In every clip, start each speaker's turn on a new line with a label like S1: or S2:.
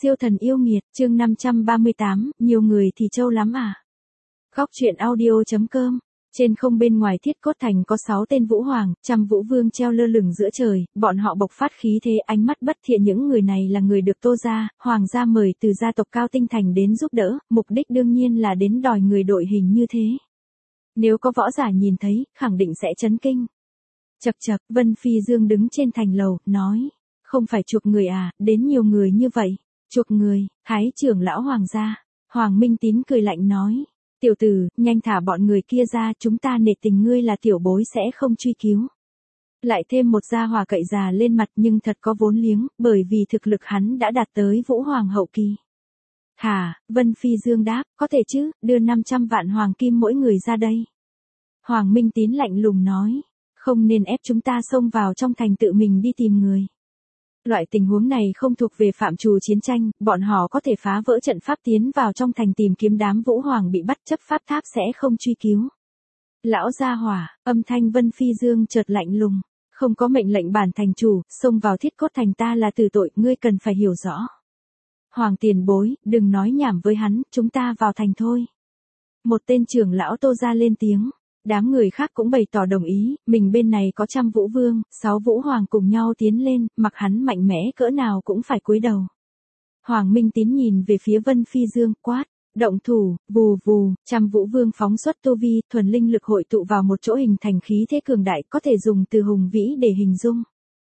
S1: Siêu thần yêu nghiệt, chương 538, nhiều người thì trâu lắm à. Góc truyện audio.com. Trên không bên ngoài Thiết Cốt Thành có 6 tên vũ hoàng, trăm vũ vương treo lơ lửng giữa trời, bọn họ bộc phát khí thế ánh mắt bất thiện. Những người này là người được Tô gia, Hoàng gia mời từ gia tộc Cao Tinh Thành đến giúp đỡ, mục đích đương nhiên là đến đòi người đội hình như thế. Nếu có võ giả nhìn thấy, khẳng định sẽ chấn kinh. Chậc chậc, Vân Phi Dương đứng trên thành lầu, nói, không phải chuộc người à, đến nhiều người như vậy. Chuộc người, Thái trưởng lão Hoàng gia. Hoàng Minh Tín cười lạnh nói, tiểu tử, nhanh thả bọn người kia ra, chúng ta nể tình ngươi là tiểu bối sẽ không truy cứu. Lại thêm một gia hỏa cậy già lên mặt nhưng thật có vốn liếng, bởi vì thực lực hắn đã đạt tới vũ hoàng hậu kỳ. Hả, Vân Phi Dương đáp, có thể chứ, đưa 500 vạn hoàng kim mỗi người ra đây. Hoàng Minh Tín lạnh lùng nói, không nên ép chúng ta xông vào trong thành tự mình đi tìm người. Loại tình huống này không thuộc về phạm trù chiến tranh, bọn họ có thể phá vỡ trận pháp tiến vào trong thành tìm kiếm đám vũ hoàng bị bắt, chấp pháp tháp sẽ không truy cứu. Lão gia hỏa, âm thanh Vân Phi Dương chợt lạnh lùng, không có mệnh lệnh bản thành chủ, xông vào Thiết Cốt Thành ta là tử tội, ngươi cần phải hiểu rõ. Hoàng tiền bối, đừng nói nhảm với hắn, chúng ta vào thành thôi. Một tên trưởng lão Tô gia lên tiếng. Đám người khác cũng bày tỏ đồng ý, mình bên này có trăm vũ vương, 6 vũ hoàng cùng nhau tiến lên, mặc hắn mạnh mẽ cỡ nào cũng phải cúi đầu. Hoàng Minh Tín nhìn về phía Vân Phi Dương, quát, động thủ, vù vù, trăm vũ vương phóng xuất tu vi, thuần linh lực hội tụ vào một chỗ hình thành khí thế cường đại, có thể dùng từ hùng vĩ để hình dung.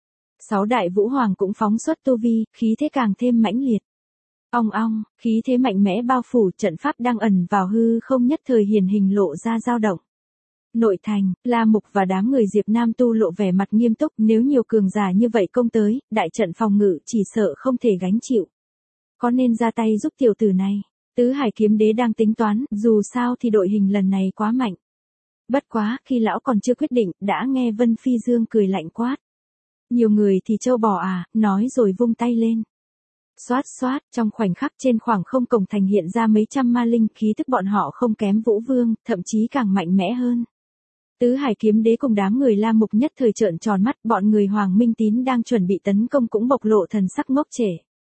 S1: 6 đại vũ hoàng cũng phóng xuất tu vi, khí thế càng thêm mãnh liệt. Ong ong, khí thế mạnh mẽ bao phủ, trận pháp đang ẩn vào hư không nhất thời hiển hình lộ ra dao động. Nội thành, La Mục và đám người Diệp Nam tu lộ vẻ mặt nghiêm túc, nếu nhiều cường giả như vậy công tới, đại trận phòng ngự chỉ sợ không thể gánh chịu. Có nên ra tay giúp tiểu tử này? Tứ Hải Kiếm Đế đang tính toán, dù sao thì đội hình lần này quá mạnh. Bất quá, khi lão còn chưa quyết định, đã nghe Vân Phi Dương cười lạnh quát. Nhiều người thì trâu bò à, nói rồi vung tay lên. Xoát xoát, trong khoảnh khắc trên khoảng không cổng thành hiện ra mấy trăm ma linh, khí tức bọn họ không kém Vũ Vương, thậm chí càng mạnh mẽ hơn. Tứ Hải Kiếm Đế cùng đám người La Mục nhất thời trợn tròn mắt, bọn người Hoàng Minh Tín đang chuẩn bị tấn công cũng bộc lộ thần sắc ngốc trệ.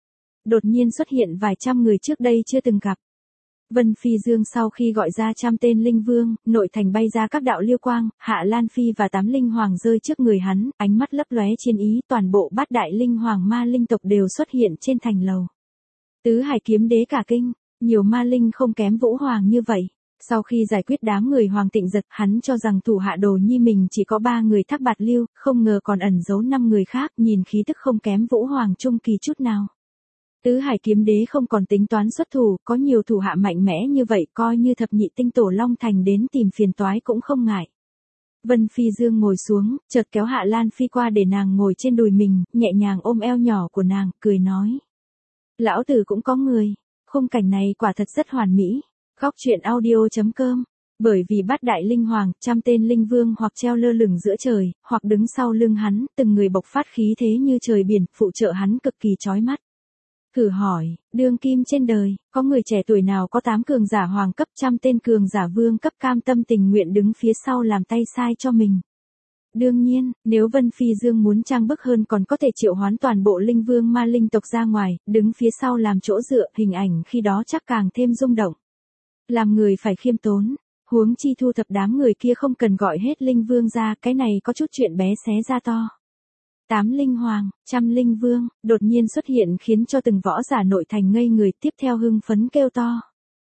S1: Đột nhiên xuất hiện vài trăm người trước đây chưa từng gặp. Vân Phi Dương sau khi gọi ra 100 tên linh vương, nội thành bay ra các đạo liêu quang, Hạ Lan Phi và 8 linh hoàng rơi trước người hắn, ánh mắt lấp lóe chiến ý, toàn bộ bát đại linh hoàng ma linh tộc đều xuất hiện trên thành lầu. Tứ Hải Kiếm Đế cả kinh, nhiều ma linh không kém vũ hoàng như vậy. Sau khi giải quyết đám người Hoàng Tịnh Giật, hắn cho rằng thủ hạ Đồ Nhi mình chỉ có 3 người Thác Bạt Lưu, không ngờ còn ẩn giấu 5 người khác, nhìn khí tức không kém Vũ Hoàng trung kỳ chút nào. Tứ Hải Kiếm Đế không còn tính toán xuất thủ, có nhiều thủ hạ mạnh mẽ như vậy, coi như thập nhị tinh tổ Long Thành đến tìm phiền toái cũng không ngại. Vân Phi Dương ngồi xuống, chợt kéo Hạ Lan Phi qua để nàng ngồi trên đùi mình, nhẹ nhàng ôm eo nhỏ của nàng, cười nói. Lão tử cũng có người, khung cảnh này quả thật rất hoàn mỹ. Góc truyện audio.com. Bởi vì bát đại linh hoàng, 100 tên linh vương hoặc treo lơ lửng giữa trời, hoặc đứng sau lưng hắn, từng người bộc phát khí thế như trời biển, phụ trợ hắn cực kỳ chói mắt. Thử hỏi, đương kim trên đời, có người trẻ tuổi nào có 8 cường giả hoàng cấp, 100 tên cường giả vương cấp cam tâm tình nguyện đứng phía sau làm tay sai cho mình? Đương nhiên, nếu Vân Phi Dương muốn trang bức hơn còn có thể triệu hoán toàn bộ linh vương ma linh tộc ra ngoài, đứng phía sau làm chỗ dựa, hình ảnh khi đó chắc càng thêm rung động. Làm người phải khiêm tốn, huống chi thu thập đám người kia không cần gọi hết linh vương ra, cái này có chút chuyện bé xé ra to. 8 linh hoàng, 100 linh vương, đột nhiên xuất hiện khiến cho từng võ giả nội thành ngây người, tiếp theo hưng phấn kêu to.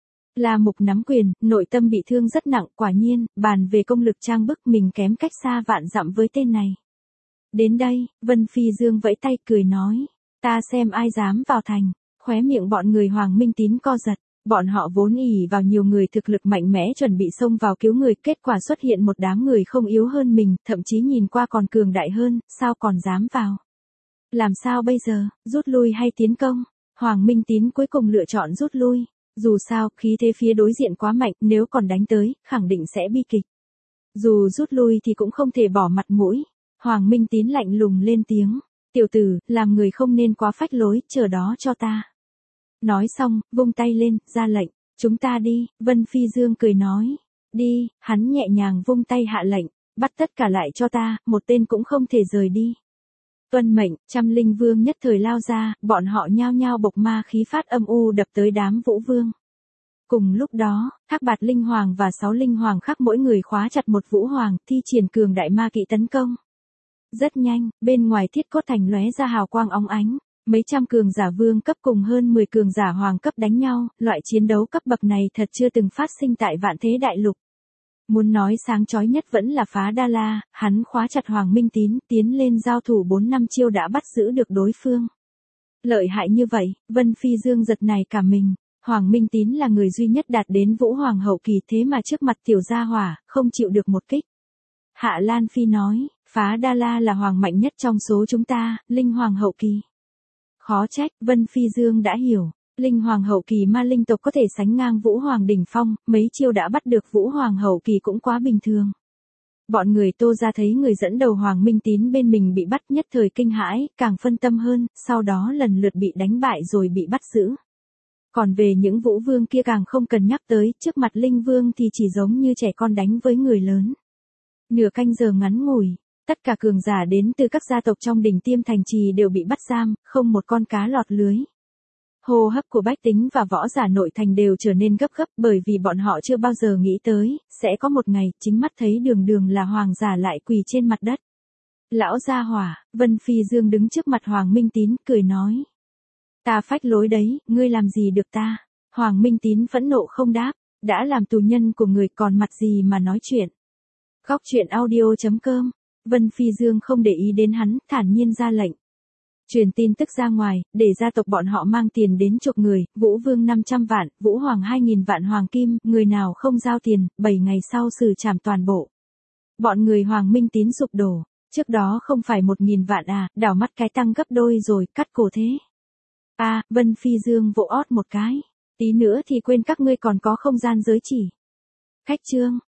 S1: La Mục nắm quyền, nội tâm bị thương rất nặng, quả nhiên, bàn về công lực trang bức mình kém cách xa vạn dặm với tên này. Đến đây, Vân Phi Dương vẫy tay cười nói, ta xem ai dám vào thành, khóe miệng bọn người Hoàng Minh Tín co giật. Bọn họ vốn ỷ vào nhiều người thực lực mạnh mẽ chuẩn bị xông vào cứu người, kết quả xuất hiện một đám người không yếu hơn mình, thậm chí nhìn qua còn cường đại hơn, sao còn dám vào? Làm sao bây giờ, rút lui hay tiến công? Hoàng Minh Tín cuối cùng lựa chọn rút lui. Dù sao, khí thế phía đối diện quá mạnh, nếu còn đánh tới, khẳng định sẽ bi kịch. Dù rút lui thì cũng không thể bỏ mặt mũi. Hoàng Minh Tín lạnh lùng lên tiếng. Tiểu tử, làm người không nên quá phách lối, chờ đó cho ta. Nói xong, vung tay lên, ra lệnh, chúng ta đi, Vân Phi Dương cười nói, đi, hắn nhẹ nhàng vung tay hạ lệnh, bắt tất cả lại cho ta, một tên cũng không thể rời đi. Tuân mệnh, trăm linh vương nhất thời lao ra, bọn họ nhao nhao bộc ma khí phát âm u đập tới đám vũ vương. Cùng lúc đó, Thác Bạt Linh Hoàng và 6 Linh Hoàng khác mỗi người khóa chặt một vũ hoàng, thi triển cường đại ma kỵ tấn công. Rất nhanh, bên ngoài Thiết Cốt Thành lóe ra hào quang óng ánh, mấy trăm cường giả vương cấp cùng hơn 10 cường giả hoàng cấp đánh nhau, loại chiến đấu cấp bậc này thật chưa từng phát sinh tại Vạn Thế Đại Lục. Muốn nói sáng chói nhất vẫn là Phá Đa La, hắn khóa chặt Hoàng Minh Tín, tiến lên giao thủ 4 năm chiêu đã bắt giữ được đối phương. Lợi hại như vậy, Vân Phi Dương giật này cả mình. Hoàng Minh Tín là người duy nhất đạt đến Vũ Hoàng hậu kỳ, thế mà trước mặt tiểu gia hỏa, không chịu được một kích. Hạ Lan Phi nói, Phá Đa La là hoàng mạnh nhất trong số chúng ta, Linh Hoàng hậu kỳ. Khó trách, Vân Phi Dương đã hiểu, Linh Hoàng hậu kỳ ma linh tộc có thể sánh ngang Vũ Hoàng đỉnh phong, mấy chiêu đã bắt được Vũ Hoàng hậu kỳ cũng quá bình thường. Bọn người Tô ra thấy người dẫn đầu Hoàng Minh Tín bên mình bị bắt, nhất thời kinh hãi, càng phân tâm hơn, sau đó lần lượt bị đánh bại rồi bị bắt giữ. Còn về những vũ vương kia càng không cần nhắc tới, trước mặt linh vương thì chỉ giống như trẻ con đánh với người lớn. Nửa canh giờ ngắn ngủi, tất cả cường giả đến từ các gia tộc trong đỉnh Tiêm Thành Trì đều bị bắt giam, không một con cá lọt lưới. Hô hấp của bách tính và võ giả nội thành đều trở nên gấp gấp, bởi vì bọn họ chưa bao giờ nghĩ tới, sẽ có một ngày, chính mắt thấy đường đường là hoàng giả lại quỳ trên mặt đất. Lão gia hỏa, Vân Phi Dương đứng trước mặt Hoàng Minh Tín, cười nói. Ta phách lối đấy, ngươi làm gì được ta? Hoàng Minh Tín phẫn nộ không đáp, đã làm tù nhân của người còn mặt gì mà nói chuyện. Góc truyện audio.com, Vân Phi Dương không để ý đến hắn, thản nhiên ra lệnh. Truyền tin tức ra ngoài, để gia tộc bọn họ mang tiền đến chuộc người, Vũ Vương 500 vạn, Vũ Hoàng 2.000 vạn hoàng kim, người nào không giao tiền, 7 ngày sau xử trảm toàn bộ. Bọn người Hoàng Minh Tín sụp đổ, trước đó không phải 1.000 vạn à, đảo mắt cái tăng gấp đôi rồi, cắt cổ thế. Vân Phi Dương vỗ ót một cái. Tí nữa thì quên các ngươi còn có không gian giới chỉ. Khách chương.